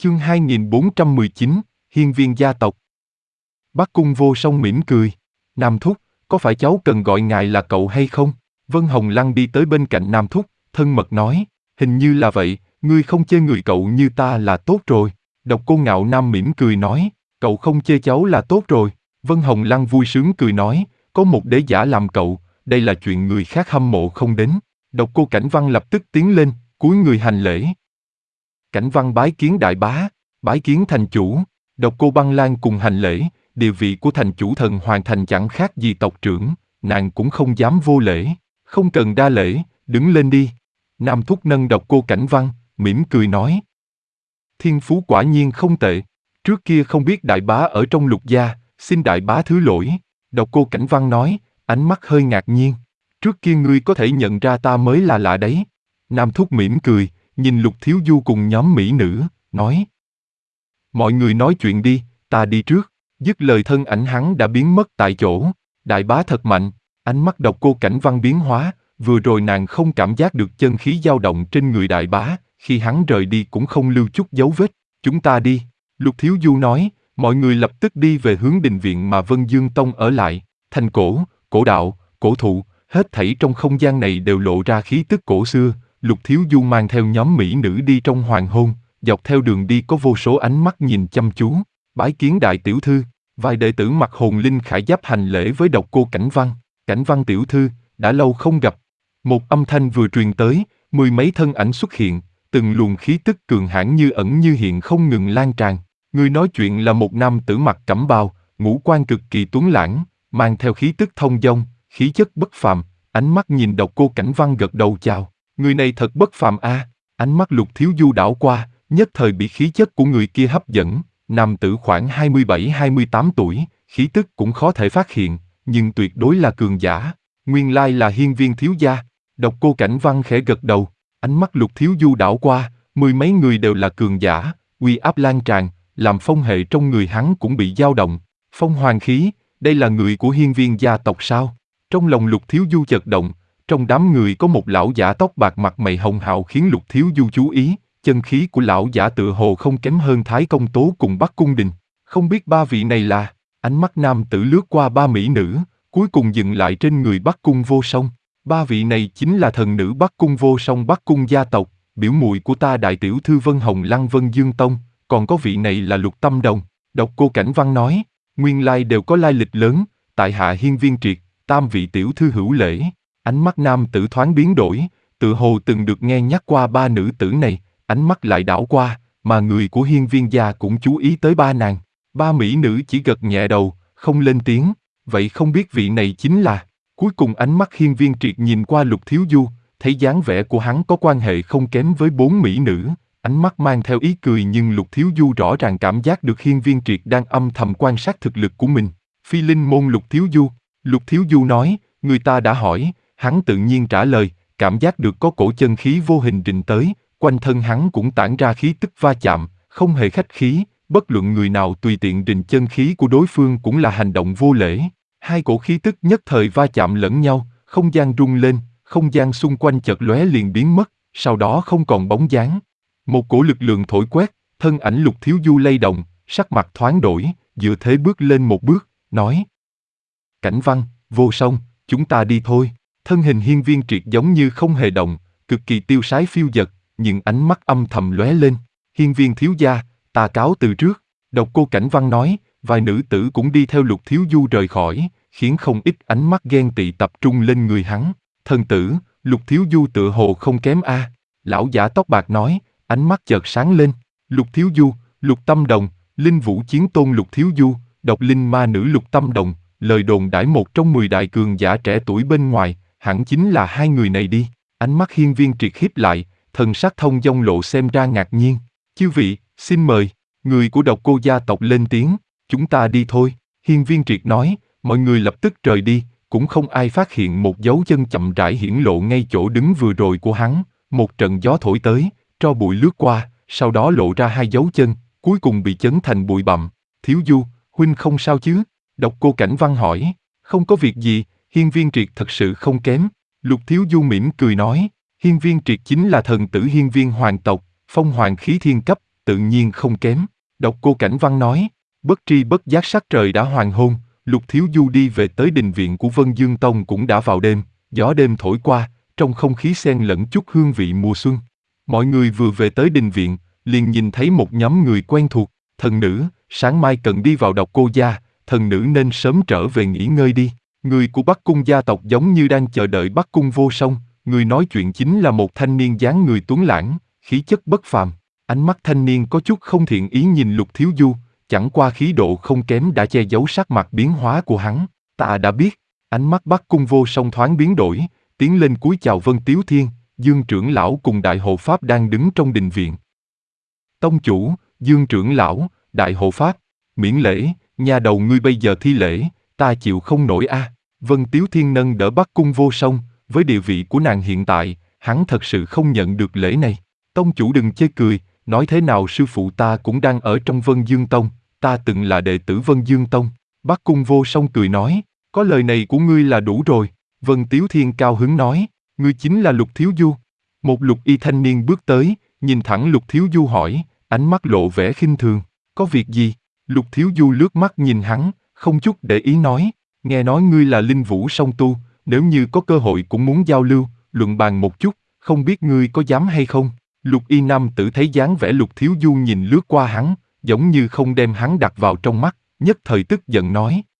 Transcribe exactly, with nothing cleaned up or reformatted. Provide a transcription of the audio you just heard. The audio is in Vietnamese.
Chương hai nghìn bốn trăm mười chín, Hiên viên gia tộc. Bắc Cung Vô Song mỉm cười. Nam Thúc, có phải cháu cần gọi ngài là cậu hay không? Vân Hồng Lăng đi tới bên cạnh Nam Thúc, thân mật nói, hình như là vậy, ngươi không chê người cậu như ta là tốt rồi. Độc Cô Ngạo Nam mỉm cười nói, cậu không chê cháu là tốt rồi. Vân Hồng Lăng vui sướng cười nói, có một đế giả làm cậu, đây là chuyện người khác hâm mộ không đến. Độc Cô Cảnh Văn lập tức tiến lên, cúi người hành lễ. Cảnh Văn bái kiến đại bá, bái kiến thành chủ. Độc Cô Băng Lan cùng hành lễ, địa vị của thành chủ Thần Hoàng Thành chẳng khác gì tộc trưởng, nàng cũng không dám vô lễ. Không cần đa lễ, đứng lên đi. Nam Thúc nâng Độc Cô Cảnh Văn, mỉm cười nói. Thiên phú quả nhiên không tệ, trước kia không biết đại bá ở trong Lục gia, xin đại bá thứ lỗi. Độc Cô Cảnh Văn nói, ánh mắt hơi ngạc nhiên. Trước kia ngươi có thể nhận ra ta mới là lạ đấy. Nam Thúc mỉm cười, nhìn Lục Thiếu Du cùng nhóm mỹ nữ, nói. Mọi người nói chuyện đi, ta đi trước. Dứt lời thân ảnh hắn đã biến mất tại chỗ. Đại bá thật mạnh, ánh mắt Độc Cô Cảnh Văn biến hóa, vừa rồi nàng không cảm giác được chân khí dao động trên người đại bá, khi hắn rời đi cũng không lưu chút dấu vết. Chúng ta đi, Lục Thiếu Du nói, mọi người lập tức đi về hướng đình viện mà Vân Dương Tông ở lại. Thành cổ, cổ đạo, cổ thụ, hết thảy trong không gian này đều lộ ra khí tức cổ xưa. Lục Thiếu Du mang theo nhóm mỹ nữ đi trong hoàng hôn, dọc theo đường đi có vô số ánh mắt nhìn chăm chú. Bái kiến đại tiểu thư, vài đệ tử mặc hồn linh khải giáp hành lễ với Độc Cô Cảnh Văn. Cảnh Văn tiểu thư, đã lâu không gặp. Một âm thanh vừa truyền tới, mười mấy thân ảnh xuất hiện, từng luồng khí tức cường hãn như ẩn như hiện không ngừng lan tràn. Người nói chuyện là một nam tử mặc cẩm bào, ngũ quan cực kỳ tuấn lãng, mang theo khí tức thông dong, khí chất bất phàm. Ánh mắt nhìn Độc Cô Cảnh Văn gật đầu chào. Người này thật bất phàm a. À. Ánh mắt Lục Thiếu Du đảo qua, nhất thời bị khí chất của người kia hấp dẫn. Nam tử khoảng hai mươi bảy hai mươi tám tuổi, khí tức cũng khó thể phát hiện, nhưng tuyệt đối là cường giả. Nguyên lai là Hiên viên thiếu gia. Độc Cô Cảnh Văn khẽ gật đầu, ánh mắt Lục Thiếu Du đảo qua, mười mấy người đều là cường giả, uy áp lan tràn, làm phong hệ trong người hắn cũng bị dao động. Phong hoàng khí, đây là người của Hiên viên gia tộc sao? Trong lòng Lục Thiếu Du chợt động, trong đám người có một lão giả tóc bạc mặt mày hồng hào khiến Lục Thiếu Du chú ý, chân khí của lão giả tựa hồ không kém hơn Thái Công Tố cùng Bắc Cung Đình. Không biết ba vị này là? Ánh mắt nam tử lướt qua ba mỹ nữ, cuối cùng dừng lại trên người Bắc Cung Vô Song. Ba vị này chính là thần nữ Bắc Cung Vô Song Bắc Cung gia tộc, biểu muội của ta đại tiểu thư Vân Hồng Lăng Vân Dương Tông, còn có vị này là Lục Tâm Đồng. Độc Cô Cảnh Văn nói, nguyên lai đều có lai lịch lớn, tại hạ Hiên viên Triệt, tam vị tiểu thư hữu lễ. Ánh mắt nam tử thoáng biến đổi, tự hồ từng được nghe nhắc qua ba nữ tử này, ánh mắt lại đảo qua, mà người của Hiên viên gia cũng chú ý tới ba nàng. Ba mỹ nữ chỉ gật nhẹ đầu, không lên tiếng, vậy không biết vị này chính là... Cuối cùng ánh mắt Hiên viên Triệt nhìn qua Lục Thiếu Du, thấy dáng vẻ của hắn có quan hệ không kém với bốn mỹ nữ, ánh mắt mang theo ý cười nhưng Lục Thiếu Du rõ ràng cảm giác được Hiên viên Triệt đang âm thầm quan sát thực lực của mình. Phi linh môn Lục Thiếu Du, Lục Thiếu Du nói, người ta đã hỏi, hắn tự nhiên trả lời, cảm giác được có cổ chân khí vô hình rình tới, quanh thân hắn cũng tản ra khí tức va chạm, không hề khách khí, bất luận người nào tùy tiện rình chân khí của đối phương cũng là hành động vô lễ. Hai cổ khí tức nhất thời va chạm lẫn nhau, không gian rung lên, không gian xung quanh chợt lóe liền biến mất, sau đó không còn bóng dáng. Một cổ lực lượng thổi quét, thân ảnh Lục Thiếu Du lay động, sắc mặt thoáng đổi, dựa thế bước lên một bước, nói. Cảnh Văn, Vô Song, chúng ta đi thôi. Thân hình Hiên viên Triệt giống như không hề động, cực kỳ tiêu sái phiêu dật, nhưng ánh mắt âm thầm lóe lên. Hiên viên thiếu gia, ta cáo từ trước. Độc Cô Cảnh Văn nói, vài nữ tử cũng đi theo Lục Thiếu Du rời khỏi, khiến không ít ánh mắt ghen tị tập trung lên người hắn. Thần tử, Lục Thiếu Du tựa hồ không kém a. À. Lão giả tóc bạc nói, ánh mắt chợt sáng lên. Lục Thiếu Du, Lục Tâm Đồng, Linh Vũ Chiến Tôn Lục Thiếu Du, Độc Linh Ma Nữ Lục Tâm Đồng, lời đồn đãi một trong mười đại cường giả trẻ tuổi bên ngoài, hẳn chính là hai người này đi. Ánh mắt Hiên viên Triệt híp lại, thần sắc thông dong lộ xem ra ngạc nhiên. Chư vị, xin mời. Người của Độc Cô gia tộc lên tiếng, chúng ta đi thôi. Hiên viên Triệt nói, mọi người lập tức rời đi, cũng không ai phát hiện một dấu chân chậm rãi hiển lộ ngay chỗ đứng vừa rồi của hắn. Một trận gió thổi tới, tro bụi lướt qua, sau đó lộ ra hai dấu chân, cuối cùng bị chấn thành bụi bặm. Thiếu Du, huynh không sao chứ? Độc Cô Cảnh Văn hỏi. Không có việc gì, Hiên viên Triệt thật sự không kém. Lục Thiếu Du mỉm cười nói, Hiên viên Triệt chính là thần tử hiên viên hoàng tộc, phong hoàng khí thiên cấp, tự nhiên không kém. Độc Cô Cảnh Văn nói, bất tri bất giác sắc trời đã hoàng hôn, Lục Thiếu Du đi về tới đình viện của Vân Dương Tông cũng đã vào đêm, gió đêm thổi qua, trong không khí xen lẫn chút hương vị mùa xuân. Mọi người vừa về tới đình viện, liền nhìn thấy một nhóm người quen thuộc. Thần nữ, sáng mai cần đi vào Độc Cô gia, thần nữ nên sớm trở về nghỉ ngơi đi. Người của Bắc Cung gia tộc giống như đang chờ đợi Bắc Cung Vô Song, người nói chuyện chính là một thanh niên dáng người tuấn lãng, khí chất bất phàm. Ánh mắt thanh niên có chút không thiện ý nhìn Lục Thiếu Du, chẳng qua khí độ không kém đã che giấu sắc mặt biến hóa của hắn. Ta đã biết. Ánh mắt Bắc Cung Vô Song thoáng biến đổi, tiến lên cúi chào Vân Tiếu Thiên, Dương trưởng lão cùng Đại hộ pháp đang đứng trong đình viện. Tông chủ, Dương trưởng lão, Đại hộ pháp, miễn lễ, nhà đầu ngươi bây giờ thi lễ, ta chịu không nổi a. À. Vân Tiếu Thiên nâng đỡ Bắc Cung Vô Song, với địa vị của nàng hiện tại, hắn thật sự không nhận được lễ này. Tông chủ đừng chê cười, nói thế nào sư phụ ta cũng đang ở trong Vân Dương Tông, ta từng là đệ tử Vân Dương Tông. Bắc Cung Vô Song cười nói, có lời này của ngươi là đủ rồi. Vân Tiếu Thiên cao hứng nói, ngươi chính là Lục Thiếu Du. Một lục y thanh niên bước tới, nhìn thẳng Lục Thiếu Du hỏi, ánh mắt lộ vẻ khinh thường, có việc gì? Lục Thiếu Du lướt mắt nhìn hắn, không chút để ý nói, nghe nói ngươi là linh vũ song tu, nếu như có cơ hội cũng muốn giao lưu, luận bàn một chút, không biết ngươi có dám hay không? Lục y nam tử thấy dáng vẻ Lục Thiếu Du nhìn lướt qua hắn, giống như không đem hắn đặt vào trong mắt, nhất thời tức giận nói,